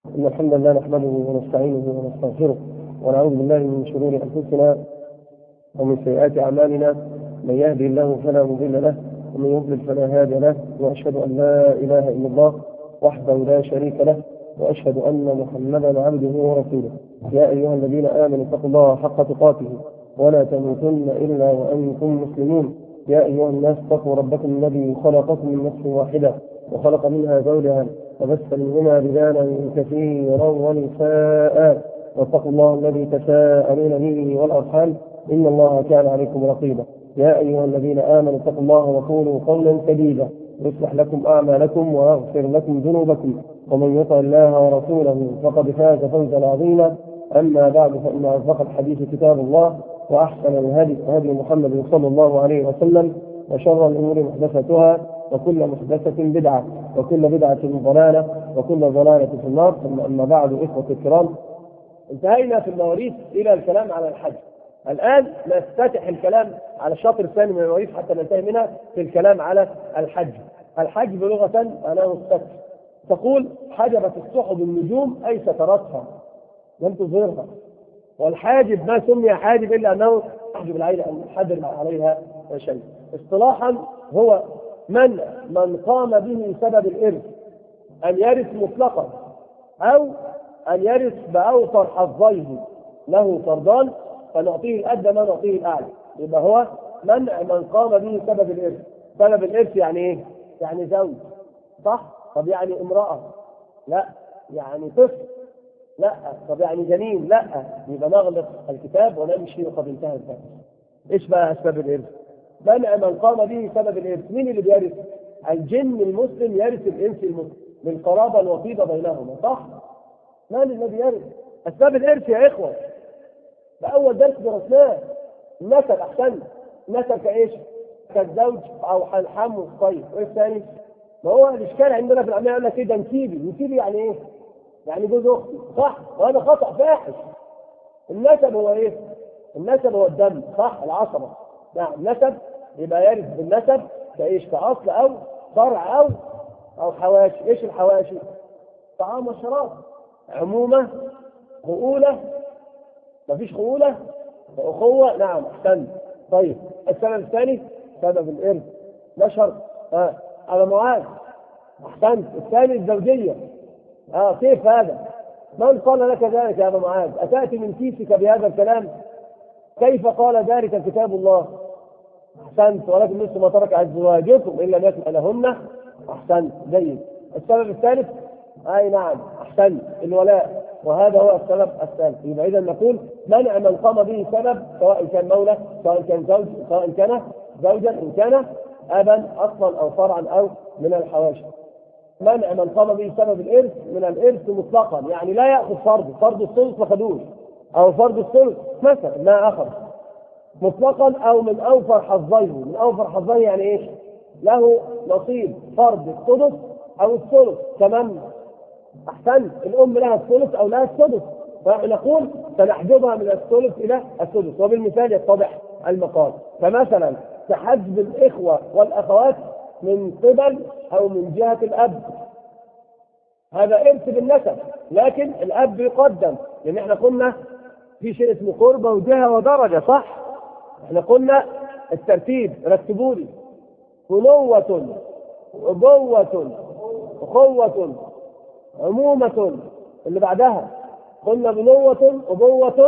إن الحمد لله نحمده ونستعينه ونستغفره ونعوذ بالله من شرور أنفسنا ومن سيئات أعمالنا. من يهدي الله فلا مضل له ومن يضلل فلا هادي له، وأشهد أن لا إله إلا الله وحده لا شريك له، وأشهد أن محمدا عبده ورسوله. يا أيها الذين آمنوا اتقوا الله حق تقاته ولا تموتن إلا وأنتم مسلمون. يا أيها الناس اتقوا ربكم الذي خلقكم من نفس واحدة وخلق منها زوجها وبث منهما رجالا كثيرا ونساء، واتقوا الله الذي تساءلون به والأرحام إن الله كان عليكم رقيبا. يا أيها الذين آمنوا اتقوا الله وقولوا قولا سديدا يصلح لكم أعمالكم ويغفر لكم ذنوبكم، ومن يطع الله ورسوله فقد فاز فوزا عظيما. أما بعد، فإن أصدق الحديث كتاب الله، وأحسن الهدي هدي محمد صلى الله عليه وسلم، وشر الأمور محدثاتها، وكل محدثة بدعة، وكل بدعة ضلالة، وكل ضلالة في النار. ثم أما بعد، إخوة الكرام، انتهينا في المواريث إلى الكلام على الحج. الآن نفتتح الكلام على الشطر الثاني من المواريث حتى ننتهي منها في الكلام على الحج. الحج بلغة معناه الستر. تقول: حجبت السحب النجوم أي سترتها لم تظهرها. والحاجب ما سمي حاجب إلا أنه يحجب العين أن يحجب عليها شيء. اصطلاحا هو من قام به سبب الإرث أن يرث مطلقا أو أن يرث بأوفر حظيه، له فرضان فنعطيه الأدنى ما نعطيه الأعلى. يبقى هو من قام به سبب الإرث. سبب الإرث يعني إيه؟ يعني زوج، صح؟ طب يعني امرأة؟ لا. يعني طفل؟ لا. طب يعني جنين؟ لا. يبقى نغلق الكتاب ونمشي وقد انتهى الكتاب. ايش بقى اسباب الارث؟ منع من قام به سبب الارث. مين اللي بيرث؟ الجن المسلم يرث الانس المسلم بالقرابه الوطيده بينهما، صح؟ من الذي يرث؟ اسباب الارث يا اخوه، ده اول درس درسناه. النسب. احسن. النسب كايش؟ كالزوج او الحم والطيب. وايه الثاني؟ ما هو الاشكال عندنا في العمليه يقول لك ايه ده نسيبي يعني ايه؟ يعني جوز اختي، صح؟ وهذا خطأ فاحش. النسب هو ايه؟ النسب هو الدم، صح؟ العصبة. نعم. النسب يبقى يرث بالنسب كايش؟ كأصل او فرع او حواشي. ايش الحواشي؟ طعام وشراب. عمومة، خؤولة، مفيش خؤولة، وأخوة. نعم احسن. طيب السبب الثاني سبب الإرث نشر على معاذ. احسنت. الثاني الزوجية. كيف هذا؟ من قال لك ذلك يا أبا معاذ؟ أتأتي من كيسك بهذا الكلام؟ كيف قال ذلك كتاب الله؟ أحسنت. ولكن نصف ما ترك أزواجكم إلا ما يكن لهن. أحسنت. جيد. السبب الثالث أي نعم أحسنت، الولاء، وهذا هو السبب الثالث. يبقى إذا نقول منع من قام به سبب، سواء كان مولى، سواء كان زوج، سواء كان زوجا، إن كان أبا أصلا أو فرعا أو من الحواشي. منع من قام به سبب الإرث من الإرث مطلقا، يعني لا يأخذ فرض الثلث ما خدوش، أو فرض الثلث مثلا ما أخذ مطلقا، أو من أوفر حظيه. من أوفر حظيه يعني إيش؟ له نصيب فرض الثلث أو الثلث. كمان أحسن. الأم لها الثلث أو لها السدس، فنقول سنحجبها من الثلث إلى السدس. وبالمثال يتضح المقال. فمثلا كحجب الإخوة والأخوات من قبل أو من جهة الأب، هذا إرث بالنسب، لكن الأب يقدم، لأن احنا قلنا في شيء اسمه قربة وجهة ودرجة، صح؟ احنا قلنا الترتيب، رتبوا لي: بنوة، أبوة، أخوة، عمومة. اللي بعدها قلنا بنوة، أبوة،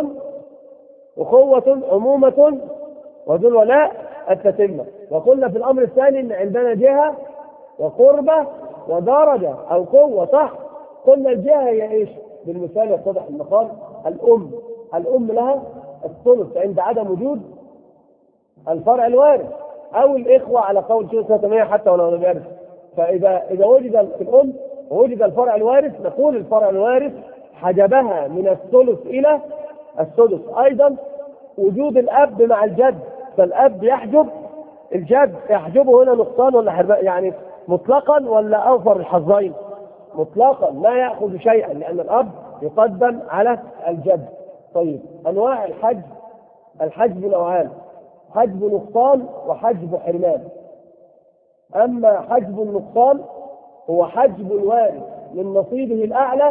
أخوة، عمومة، وذو الولاء التتمة. وقلنا في الأمر الثاني إن عندنا جهة وقربة ودرجة أو قوة، صح؟ قلنا الجهة هي إيش؟ بالمثال يتضح المقال: الأم لها الثلث عند عدم وجود الفرع الوارث، أو الإخوة على قول شيخ الإسلام حتى ولو لم يرث. فإذا وجد في الأم ووجد الفرع الوارث، نقول الفرع الوارث حجبها من الثلث إلى السدس. أيضا وجود الأب مع الجد، فالأب يحجب الجد، يحجبه هنا نقصان ولا حرمان؟ يعني مطلقا ولا أوفر الحظين؟ مطلقا، لا يأخذ شيئا، لأن الأب يقدم على الجد. طيب أنواع الحجب: الحجب نوعان: حجب نقصان وحجب حرمان. أما حجب النقصان هو حجب الوارث من نصيبه الأعلى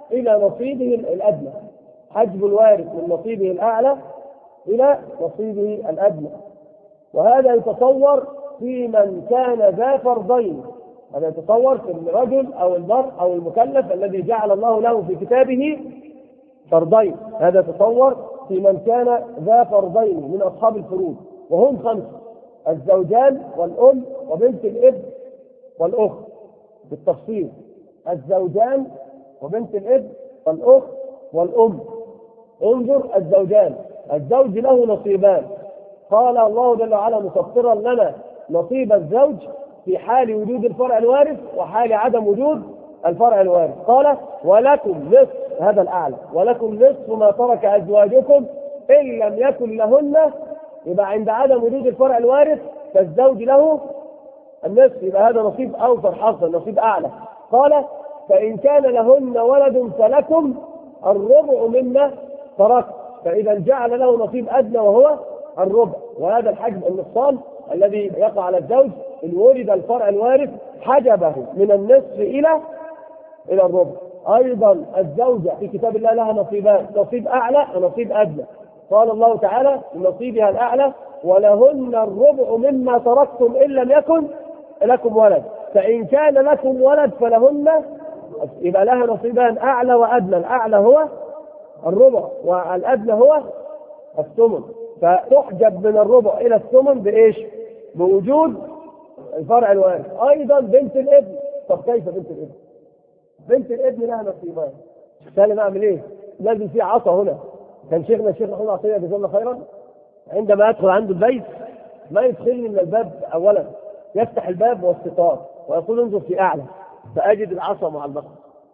إلى نصيبه الأدنى، حجب الوارث من نصيبه الأعلى إلى نصيبه الأدنى. وهذا يتصور في من كان ذا فرضين، هذا يتصور في الرجل أو المرء أو المكلف الذي جعل الله له في كتابه فرضين، هذا يتصور في من كان ذا فرضين من أصحاب الفروض، وهم 5: الزوجان والأم وبنت الابن والأخت. بالتفصيل: الزوجان وبنت الابن والأخت والأم. انظر: الزوجان، الزوج له نصيبان، قال الله جل وعلا مسطرا لنا نصيب الزوج في حال وجود الفرع الوارث وحال عدم وجود الفرع الوارث. قال: ولكم نصف، هذا الأعلى، ولكم نصف ما ترك أزواجكم إن لم يكن لهن. يبقى عند عدم وجود الفرع الوارث فالزوج له النصف، يبقى هذا نصيب أوفر حظا، نصيب أعلى. قال: فإن كان لهن ولد فلكم الربع مما ترك، فإذا جعل له نصيب أدنى وهو الربع. وهذا الحجب النقصان الذي يقع على الزوج إن ولد الفرع الوارث حجبه من النصف إلى الربع. أيضا الزوجة في كتاب الله لها نصيبان: نصيب أعلى ونصيب أدنى. قال الله تعالى نصيبها الأعلى: ولهن الربع مما تركتم إن لم يكن لكم ولد، فإن كان لكم ولد فلهن، يبقى لها نصيبان: أعلى وأدنى. الأعلى هو الربع والأدنى هو الثمن، فتحجب من الربع إلى الثمن بإيش؟ بوجود الفرع الوارث. أيضا بنت الابن. طب كيف بنت الابن؟ بنت الابن لها نصيبان. سالم أعمل إيه؟ لازم في عصا هنا. كان شيخنا الشيخ محمود عطية جزاه الله خيرا عندما يدخل عنده البيت ما يدخلني من الباب أولا، يفتح الباب والستار ويقول: انظر في أعلى، فأجد العصا معلقة.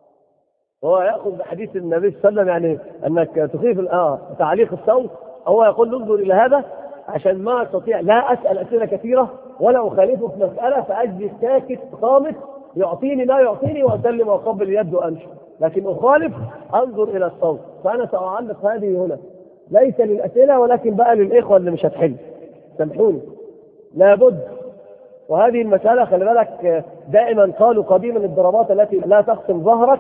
هو يأخذ بحديث النبي صلى الله عليه وسلم، يعني أنك تخيف تعليق الصوت. هو يقول: انظر إلى هذا عشان ما أستطيع لا أسأل أسئلة كثيرة ولا أخالفه في مسألة، فأجلس ساكت صامت، يعطيني لا يعطيني وأسلم وأقبل اليد وأمشي، لكن أخالف أنظر إلى الصوت. فأنا سأعلق هذه هنا ليس للأسئلة ولكن بقى للإخوة اللي مش هتحل، سامحوني، لابد. وهذه المسألة خلي بالك، دائما قالوا قديما: الضربات التي لا تقسم ظهرك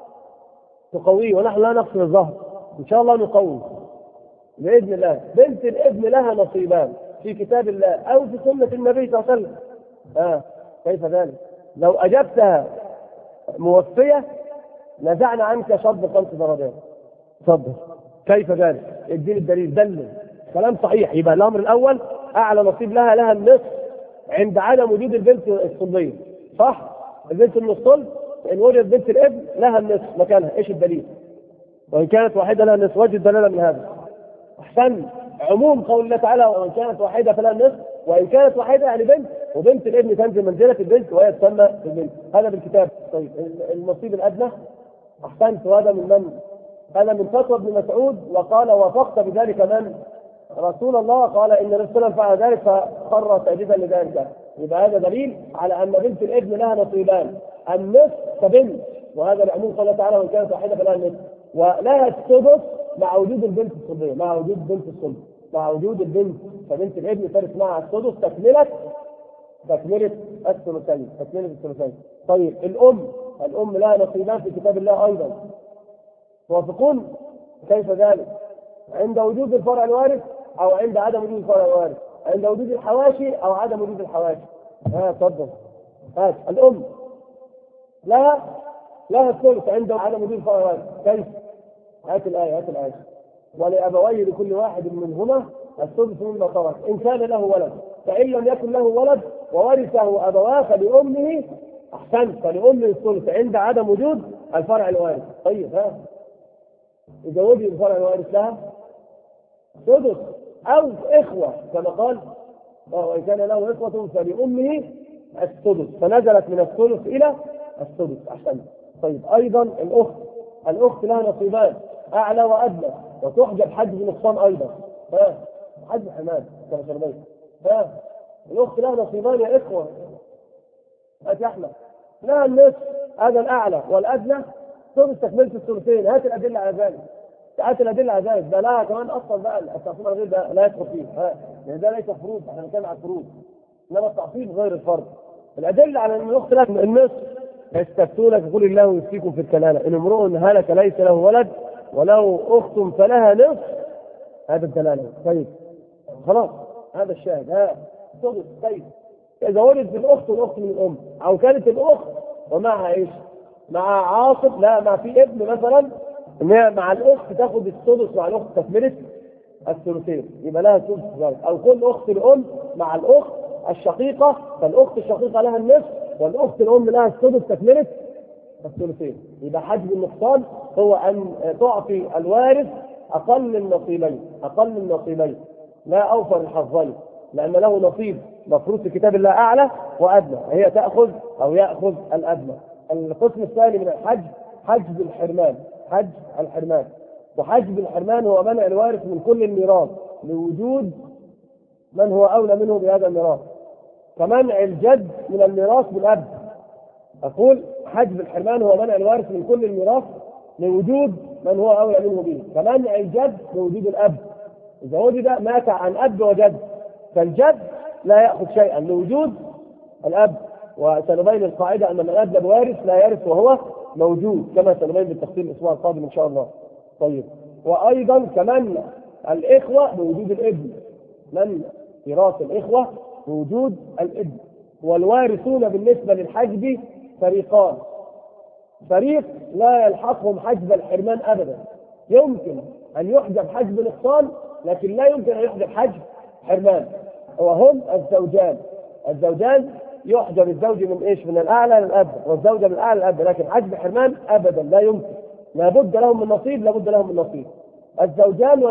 تقويه، ونحن لا نقسم الظهر، إن شاء الله نقوي بإذن الله. بنت الابن لها نصيبان في كتاب الله أو في سنة النبي صلى الله عليه وسلم. كيف ذلك؟ لو أجبتها موفية نزعنا عنك شرط 5 درجات. تفضل. كيف ذلك؟ اديني الدليل، دلل. كلام صحيح. يبقى الأمر الأول: أعلى نصيب لها النصف عند عدم وجود البنت الصلبية، صح؟ البنت من الصلب إن وجد بنت الابن لها النصف مكانها. إيش الدليل؟ وإن كانت واحدة لها النصف. وجد دلالة من هذا. أحسن. عموم قول الله تعالى: وإن كانت واحدة فلها النصف. وإن كانت واحدة يعني بنت، وبنت الابن تنزل منزلة البنت وهي تسمى البنت. هذا بالكتاب. طيب النصيب الأدنى. أحسنت. وهذا من؟ هذا من فتوى ابن مسعود، وقال: وافقت بذلك من؟ رسول الله. قال: إن النبي صلى الله عليه وسلم فعل ذلك فخر ساجدا لذلك. يبقى هذا دليل على أن بنت الابن لها نصيبان: النصف كبنت، وهذا لعموم قال تعالى: وإن كانت واحدة فلها النصف، ولها السدس مع وجود البنت الصلبية، مع وجود بنت الصلب، مع وجود البنت، فبنت الابن ترث مع السدس تكملة الثلثين. طيب الأم لها نصيبان في كتاب الله أيضا. توافقون؟ كيف ذلك؟ عند وجود الفرع الوارث أو عند عدم وجود الفرع الوارث؟ عند وجود الحواشي أو عدم وجود الحواشي؟ تفضل. الأم لها الثلث عند عدم وجود الفرع الوارث. كيف؟ هات الآية. ولأبويه لكل واحد منهما الثلث مما ترك إن كان له ولد، فإن لم يكن له ولد وورثه أبواه فلأمه. أحسنت. فلأمه الثلث عند عدم وجود الفرع الوارث. طيب إذا وجد الفرع الوارث لها سدس أو إخوة كما قال: وإن كان له إخوة فلأمه السدس، فنزلت من الثلث إلى السدس. أحسنت. طيب أيضا الأخت لها نصيبان: أعلى وأدنى، وتحجب حجب نقصان أيضا. حجب حماد كما شربيت. الأخت لها نصيبان يا إخوة. يا أحمد لها النصف، هذا الأعلى، والأدنى ثلث تكملة الثلثين. هات الأدلة على ذلك. ده لها كمان أصلا بقى التعصيب غير ده لا يدخل فيه، لأن ده ليس فروض، احنا بنتكلم على الفروض، إنما التعصيب غير الفرض. الأدلة على أن الأخت لها النصف يستفتونك قل الله يفتيكم في الكلالة إن امرؤ هلك ليس له ولد وله أخت فلها نصف. هذا الدلالة. طيب خلاص هذا الشاهد. سدس. طيب إذا ولد بالأخت والأخت من الأم، أو كانت الأخت ومعها إيش؟ مع عاصب، لا مع في ابن مثلا، إن هي مع الأخت تاخد السدس، مع الأخت تكملة الثلثين يبقى لها سدس ذلك. أو كل أخت الأم مع الأخت الشقيقة، فالأخت الشقيقة لها النصف والأخت الأم لها السدس تكملة الثلثين. يبقى حجب النقصان هو أن تعطي الوارث أقل النصيبين لا أوفر الحظين، لأن له نصيب مفروض في كتاب الله أعلى وأدنى، هي تأخذ أو يأخذ الأدنى. القسم الثاني من الحجب حجب الحرمان. وحجب الحرمان هو منع الوارث من كل الميراث لوجود من هو أولى منه بهذا الميراث، كمنع الجد من الميراث بالأب. أقول حجب الحرمان هو منع الوارث من كل الميراث لوجود من هو أولى منه به، كمنع الجد لوجود الأب. إذا وجد مات عن أب وجد فالجد لا يأخذ شيئا لوجود الأب. وسنبين القاعدة أن من أدلب وارث لا يرث وهو موجود، كما سنبين بالتفصيل الأسبوع القادم إن شاء الله. طيب وأيضا كمنع الإخوة بوجود الابن، من ميراث الإخوة بوجود الابن. والوارثون بالنسبة للحجب فريقان: فريق لا يلحقهم حجب الحرمان أبدا، يمكن أن يحجب حجب نقصان لكن لا يمكن أن يحجب حجب حرمان، وهم الزوجان يحجب الزوج من إيش؟ من الأعلى للأب، والزوجة من الأعلى للأب، لكن حجب حرمان أبدا لا يمكن، لابد لهم من نصيب. الزوجان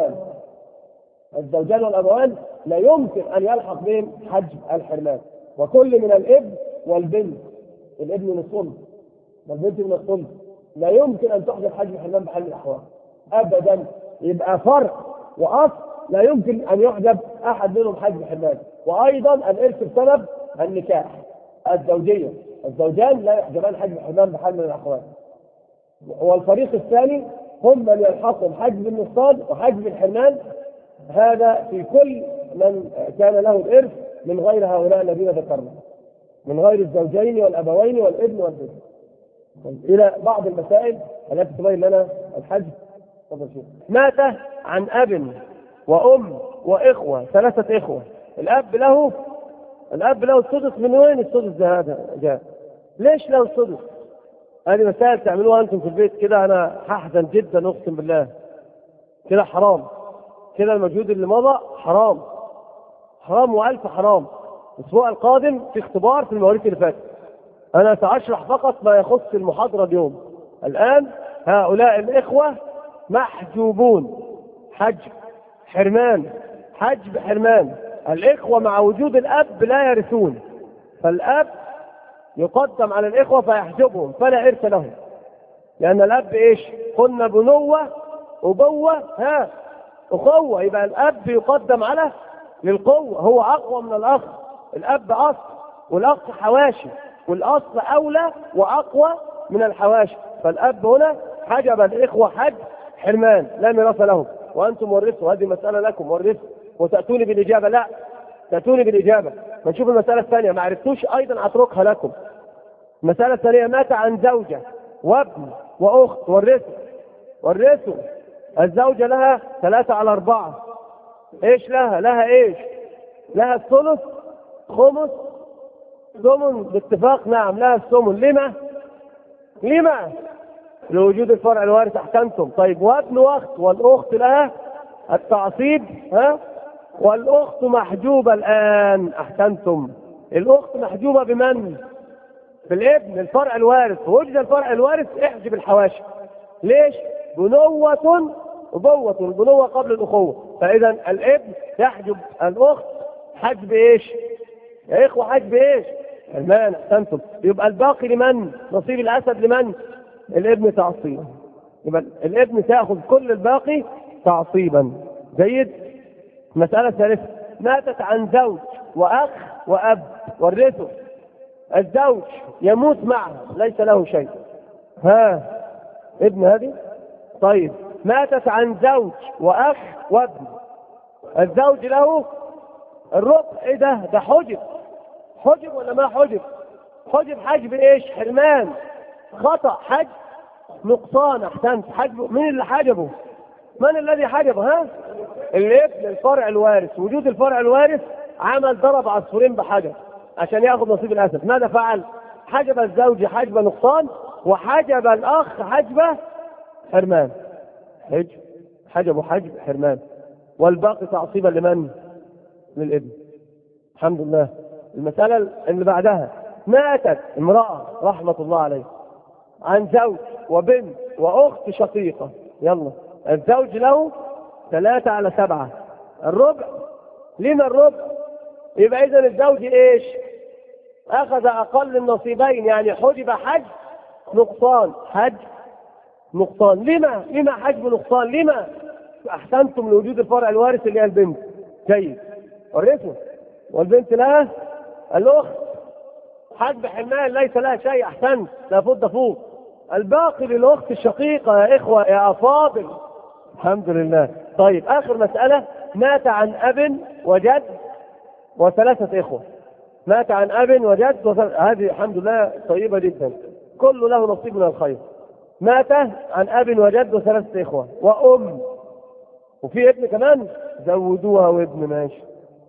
والأبوان لا يمكن أن يلحق بهم حجب الحرمان. وكل من الابن والبنت، الابن من الصلب والبنت من الصلب، لا يمكن أن تحجب حجب الحرمان بحال من الأحوال أبدا. يبقى فرق وأصل لا يمكن أن يحجب أحد منهم حجب الحرمان. وأيضا الإرث بسبب النكاح، الزوجان لا يحجبان حجب الحرمان بحال من الأحوال. والفريق الثاني هم من يلحقهم حجب النقصان وحجب الحرمان، هذا في كل من كان له الإرث من غير هؤلاء الذين ذكرنا، من غير الزوجين والأبوين والابن والبنت. إلى بعض المسائل التي تبين لنا الحجب. مات عن أب وأم وإخوة، 3 إخوة، الأب له السدس. من وين السدس هذا جاء؟ ليش له السدس؟ هذه مسائل تعملوها أنتم في البيت كده، أنا هحزن جدا أقسم بالله. كده حرام، كده المجهود اللي مضى حرام وألف حرام. الأسبوع القادم في اختبار في المواريث اللي فاتت، أنا سأشرح فقط ما يخص المحاضرة اليوم. الآن هؤلاء الإخوة محجوبون حجب حرمان. الإخوة مع وجود الأب لا يرثون، فالأب يقدم على الإخوة فيحجبهم فلا إرث لهم، لأن الأب إيش؟ قلنا بنوة أبوة أخوة، يبقى الأب يقدم على للقوة، هو أقوى من الأخ. الأب أصل والأخ حواشي، والأصل أولى وأقوى من الحواشي، فالأب هنا حجب الإخوة حجب حرمان لا ميراث لهم. وأنتم ورثوا، هذه مسألة لكم، ورثوا وتأتوني بالإجابة. لا تأتوني بالإجابة. نشوف المسألة الثانية، ما عرفتوش أيضا أتركها لكم. المسألة الثانية: مات عن زوجة وابن وأخت، ورثوا. الزوجة لها 3/4. إيش لها إيش؟ لها الثلث، خمس، ثمن باتفاق. نعم لها الثمن. لما؟ لوجود الفرع الوارث. أحسنتم. طيب وابن واخت، والأخت لها التعصيب، والأخت محجوبة الآن. أحسنتم. الأخت محجوبة بمن؟ بالابن، الفرع الوارث. وجد الفرع الوارث احجب الحواشي. ليش؟ بنوة أبوة، البنوة قبل الأخوة، فإذا الابن يحجب الأخت حجب إيش؟ يا إخوة حجب إيش؟ حرمان. أحسنتم. يبقى الباقي لمن؟ نصيب الأسد لمن؟ الابن تعصيبا. يبقى الابن سيأخذ كل الباقي تعصيبا. جيد. مسألة ثالثة: ماتت عن زوج وأخ وأب، ورثه. الزوج يموت معه ليس له شيء، ابن هذه. طيب ماتت عن زوج وأخ وابن، الزوج له الربع. إيه ده حجب ولا ما حجب؟ حجب حجب ايش؟ حرمان. خطأ. حجب نقصان. احسنت. حجب مين اللي حجبه؟ من الذي حجبه؟ ها؟ الابن، الفرع الوارث. وجود الفرع الوارث عمل ضرب عصفورين بحجر عشان ياخذ نصيب الاسد. ماذا فعل؟ حجب الزوج حجب نقصان، وحجب الاخ حجب حرمان. حجبه حجب حرمان، والباقي تعصيبا لمن؟ للابن. الحمد لله. المسألة اللي بعدها، ماتت امرأة رحمة الله عليه عن زوج وبنت وأخت شقيقة. يلا، الزوج له 3/7، الربع. لما الربع؟ يبقى إذن الزوج إيش؟ أخذ أقل النصيبين، يعني حجب حجب نقصان. حجب نقصان. لما حجب نقصان؟ لما؟ أحسنتم لوجود الفرع الوارث اللي هي البنت. جيد. ورثه. والبنت لها الأخت حجب حرمان ليس لها شيء. أحسنت. لا فض فوق. الباقي للأخت الشقيقة يا إخوة يا أفاضل. الحمد لله. طيب، آخر مسألة، مات عن أب وجد وثلاثة إخوة. مات عن أب وجد هذه الحمد لله طيبة جدا، كل له نصيب من الخير. مات عن أب وجد وثلاثة إخوة وأم، وفي ابن كمان، زودوها وابن. ماشي.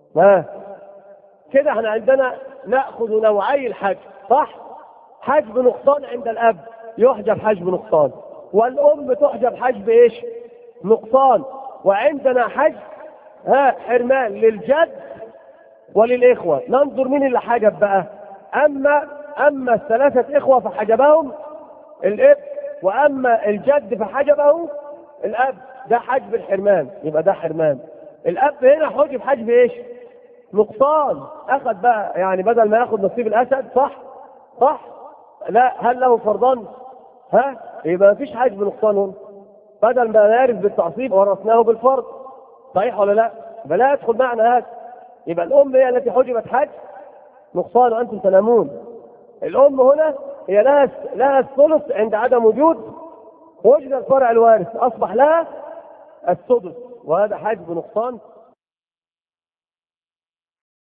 كده احنا عندنا نأخذ نوعي الحجب، صح؟ حجب نقصان عند الأب، يحجب حجب نقصان، والأم تحجب حجب إيش؟ نقصان. وعندنا حجب حرمان للجد وللإخوة. ننظر مين اللي حجب بقى. أما الثلاثة إخوة فحجبهم الإب، وأما الجد فحجبه الأب. ده حجب الحرمان، يبقى ده حرمان. الأب هنا حجب حجب إيش؟ نقصان. أخذ بقى يعني بدل ما يأخذ نصيب الأسد، صح؟ لا، هل له فرضان؟ يبقى مفيش حجب نقصان هنا. بدل ما نعرف بالتعصيب ورثناه بالفرض. صحيح ولا لا؟ فلا يدخل معنا هذا. يبقى الأم هي التي حجبت حجب نقصان وأنتم تنامون. الأم هنا هي لها الثلث عند عدم وجود، وجد الفرع الوارث أصبح لها السدس، وهذا حجب نقصان